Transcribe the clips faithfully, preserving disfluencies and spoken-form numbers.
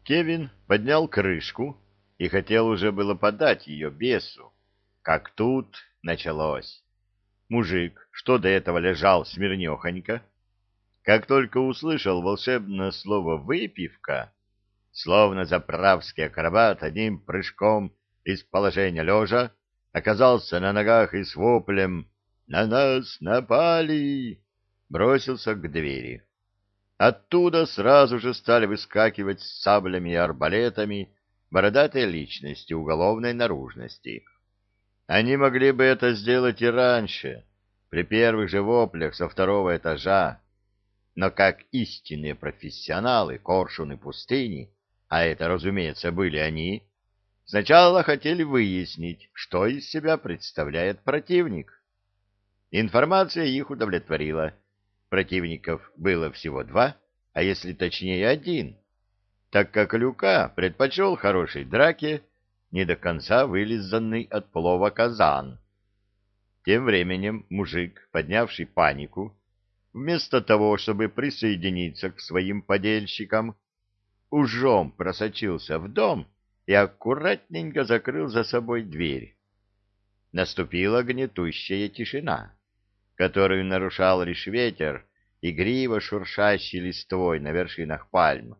Кевин поднял крышку и хотел уже было подать ее бесу, как тут началось. Мужик, что до этого лежал смирнехонько, как только услышал волшебное слово «выпивка», словно заправский акробат одним прыжком из положения лежа оказался на ногах и с воплем «На нас напали!» бросился к двери. Оттуда сразу же стали выскакивать с саблями и арбалетами бородатые личности уголовной наружности. Они могли бы это сделать и раньше, при первых же воплях со второго этажа, но как истинные профессионалы коршуны пустыни, а это, разумеется, были они, сначала хотели выяснить, что из себя представляет противник. Информация их удовлетворила. Противников было всего два, а если точнее один, так как Люка предпочел хорошей драке не до конца вылизанный от плова казан. Тем временем мужик, поднявший панику, вместо того, чтобы присоединиться к своим подельщикам, ужом просочился в дом и аккуратненько закрыл за собой дверь. Наступила гнетущая тишина, которую нарушал лишь ветер, игриво шуршащий листвой на вершинах пальм.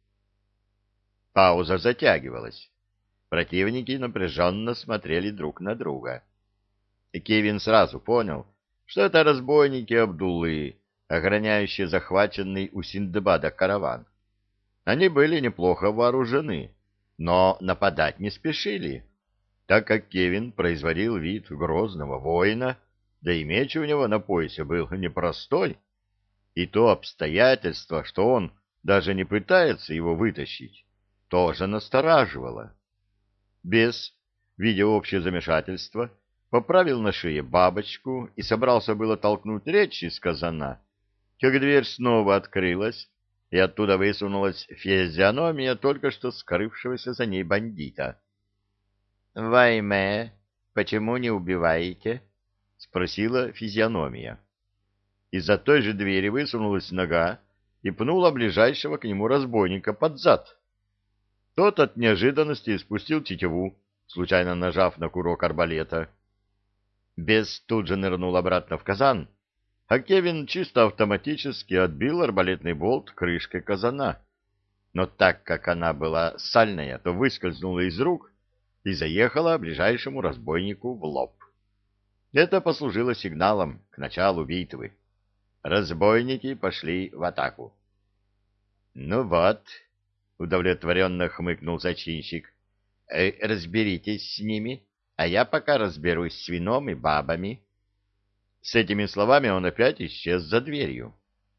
Пауза затягивалась. Противники напряженно смотрели друг на друга. И Кевин сразу понял, что это разбойники Абдуллы, охраняющие захваченный у Синдбада караван. Они были неплохо вооружены, но нападать не спешили, так как Кевин производил вид грозного воина, да и меч у него на поясе был непростой, и то обстоятельство, что он даже не пытается его вытащить, тоже настораживало. Бес, видя общее замешательство, поправил на шее бабочку и собрался было толкнуть речь из казана, как дверь снова открылась, и оттуда высунулась физиономия только что скрывшегося за ней бандита. — Вайме, почему не убиваете? — спросила физиономия. Из-за той же двери высунулась нога и пнула ближайшего к нему разбойника под зад. Тот от неожиданности спустил тетиву, случайно нажав на курок арбалета. Бес тут же нырнул обратно в казан, а Кевин чисто автоматически отбил арбалетный болт крышкой казана. Но так как она была сальная, то выскользнула из рук и заехала ближайшему разбойнику в лоб. Это послужило сигналом к началу битвы. Разбойники пошли в атаку. — Ну вот, — удовлетворенно хмыкнул зачинщик, э, — разберитесь с ними, а я пока разберусь с вином и бабами. С этими словами он опять исчез за дверью.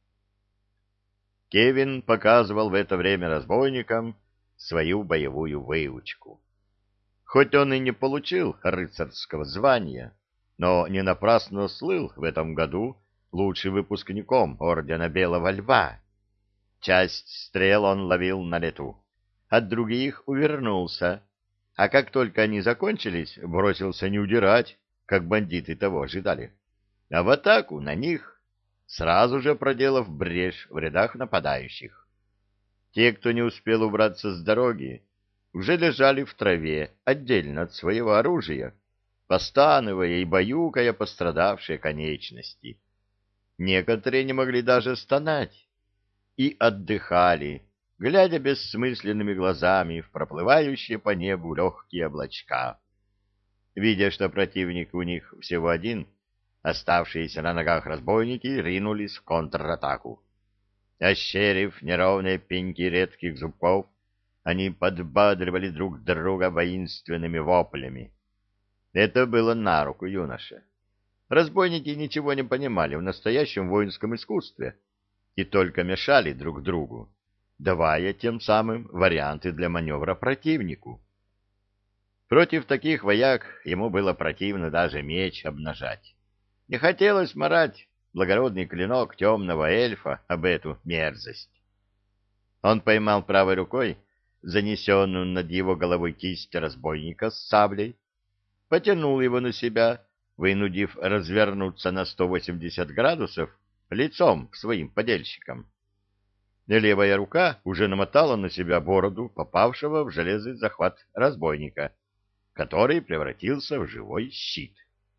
Кевин показывал в это время разбойникам свою боевую выучку. Хоть он и не получил рыцарского звания, но не напрасно слыл в этом году лучшим выпускником ордена Белого Льва. Часть стрел он ловил на лету, от других увернулся, а как только они закончились, бросился не удирать, как бандиты того ожидали, а в атаку на них, сразу же проделав брешь в рядах нападающих. Те, кто не успел убраться с дороги, уже лежали в траве отдельно от своего оружия, постановая и баюкая пострадавшие конечности. Некоторые не могли даже стонать и отдыхали, глядя бессмысленными глазами в проплывающие по небу легкие облачка. Видя, что противник у них всего один, оставшиеся на ногах разбойники ринулись в контратаку. Ощерив неровные пеньки редких зубков, они подбадривали друг друга воинственными воплями. Это было на руку юноше. Разбойники ничего не понимали в настоящем воинском искусстве и только мешали друг другу, давая тем самым варианты для маневра противнику. Против таких вояк ему было противно даже меч обнажать. Не хотелось марать благородный клинок темного эльфа об эту мерзость. Он поймал правой рукой занесенную над его головой кисть разбойника с саблей, потянул его на себя, вынудив развернуться на сто восемьдесят градусов лицом к своим подельщикам. Левая рука уже намотала на себя бороду попавшего в железный захват разбойника, который превратился в живой щит.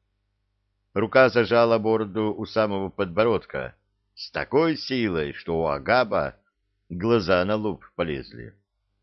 Рука зажала бороду у самого подбородка с такой силой, что у Агаба глаза на лоб полезли.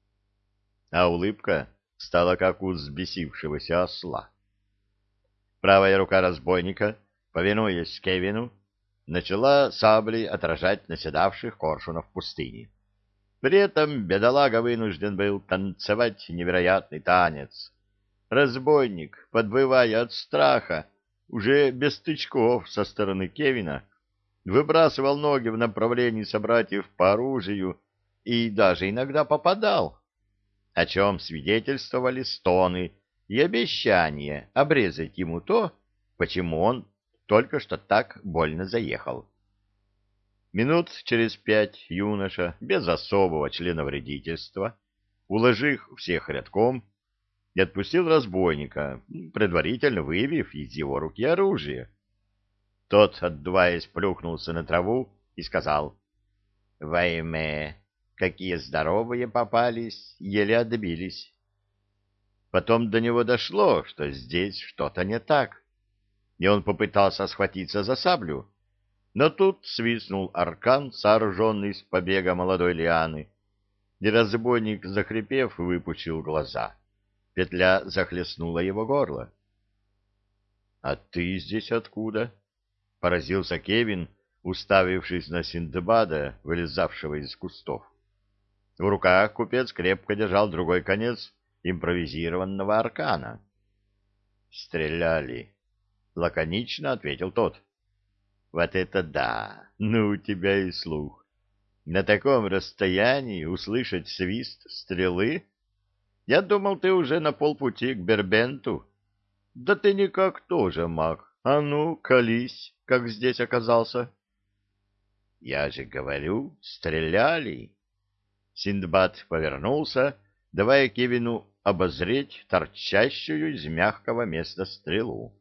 А улыбка стала как у взбесившегося осла. Правая рука разбойника, повинуясь Кевину, начала саблей отражать наседавших коршунов пустыни. При этом бедолага вынужден был танцевать невероятный танец. Разбойник, подвывая от страха, уже без тычков со стороны Кевина, выбрасывал ноги в направлении собратьев по оружию и даже иногда попадал, о чем свидетельствовали стоны и обещание обрезать ему то, почему он только что так больно заехал. Минут через пять юноша, без особого членовредительства, уложив всех рядком, и отпустил разбойника, предварительно выявив из его руки оружие. Тот, отдуваясь, плюхнулся на траву и сказал: «Вайме, какие здоровые попались, еле отбились». Потом до него дошло, что здесь что-то не так, и он попытался схватиться за саблю, но тут свистнул аркан, сооруженный из побега молодой лианы, и разбойник, захрипев, выпучил глаза. Петля захлестнула его горло. — А ты здесь откуда? — поразился Кевин, уставившись на Синдбада, вылезавшего из кустов. В руках купец крепко держал другой конец импровизированного аркана. — Стреляли, — лаконично ответил тот. — Вот это да! Ну, у тебя и слух. На таком расстоянии услышать свист стрелы? Я думал, ты уже на полпути к Бербенту. Да ты никак тоже маг. А ну, колись, как здесь оказался. — Я же говорю, стреляли. Синдбад повернулся, давая Кевину обозреть торчащую из мягкого места стрелу.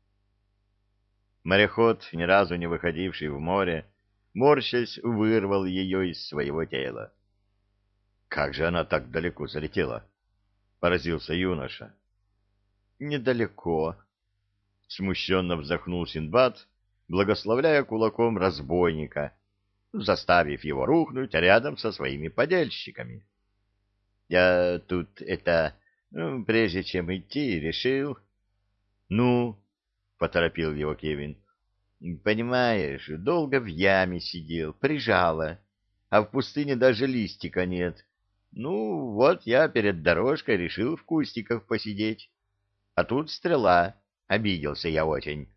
Мореход, ни разу не выходивший в море, морщась, вырвал ее из своего тела. — Как же она так далеко залетела? — поразился юноша. — Недалеко. Смущенно вздохнул Синдбад, благословляя кулаком разбойника, заставив его рухнуть рядом со своими подельщиками. — Я тут это, ну, прежде чем идти, решил... — Ну, — поторопил его Кевин, — понимаешь, долго в яме сидел, прижало, а в пустыне даже листика нет. Ну, вот я перед дорожкой решил в кустиках посидеть. А тут стрела. Обиделся я очень.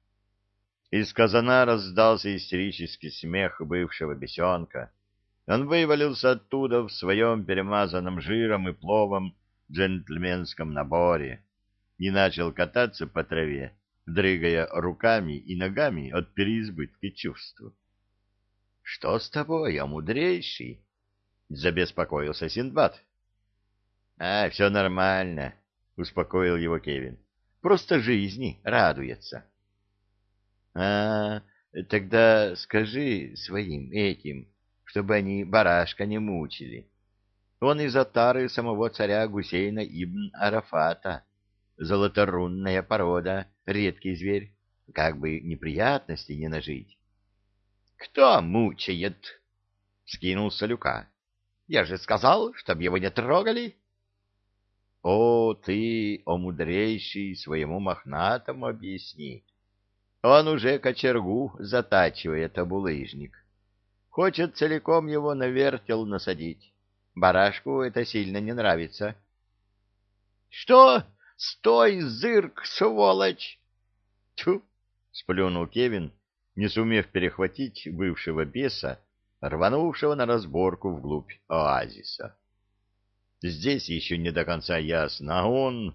Из казана раздался истерический смех бывшего бесенка. Он вывалился оттуда в своем перемазанном жиром и пловом джентльменском наборе и начал кататься по траве, дрыгая руками и ногами от переизбытка чувств. — Что с тобой, о мудрейший? — забеспокоился Синдбад. — А, все нормально, — успокоил его Кевин. — Просто жизни радуется. — А, тогда скажи своим этим, чтобы они барашка не мучили. Он из отары самого царя Гусейна ибн Арафата. Золоторунная порода, редкий зверь, как бы неприятностей не нажить. — Кто мучает? — скинулся Люка. — Я же сказал, чтоб его не трогали. — О, ты, о мудрейший, своему мохнатому объясни. Он уже кочергу затачивает, обулыжник. Хочет целиком его на вертел насадить. Барашку это сильно не нравится. — Что? Стой, зырк, сволочь! — Тьфу! — сплюнул Кевин, не сумев перехватить бывшего беса, рванувшего на разборку вглубь оазиса. Здесь еще не до конца ясно, а он...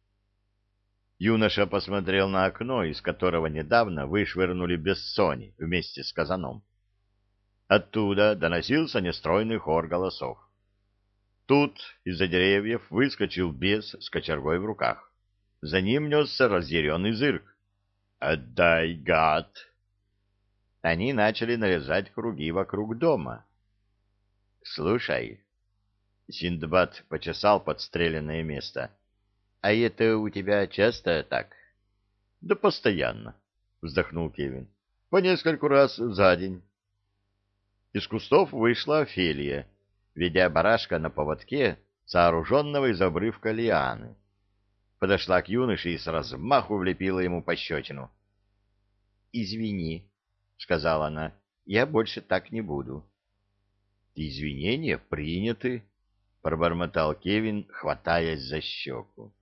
Юноша посмотрел на окно, из которого недавно вышвырнули Бессони вместе с казаном. Оттуда доносился нестройный хор голосов. Тут из-за деревьев выскочил бес с кочергой в руках. За ним несся разъяренный зырк. «Отдай, гад!» Они начали нарезать круги вокруг дома. Слушай, Синдбад почесал подстреленное место. А это у тебя часто так? Да постоянно, вздохнул Кевин. По нескольку раз за день. Из кустов вышла Офелия, ведя барашка на поводке, сооруженного из обрывка лианы. Подошла к юноше и с размаху влепила ему пощечину. — Извини, — сказала она, — я больше так не буду. — Извинения приняты, — пробормотал Кевин, хватаясь за щеку.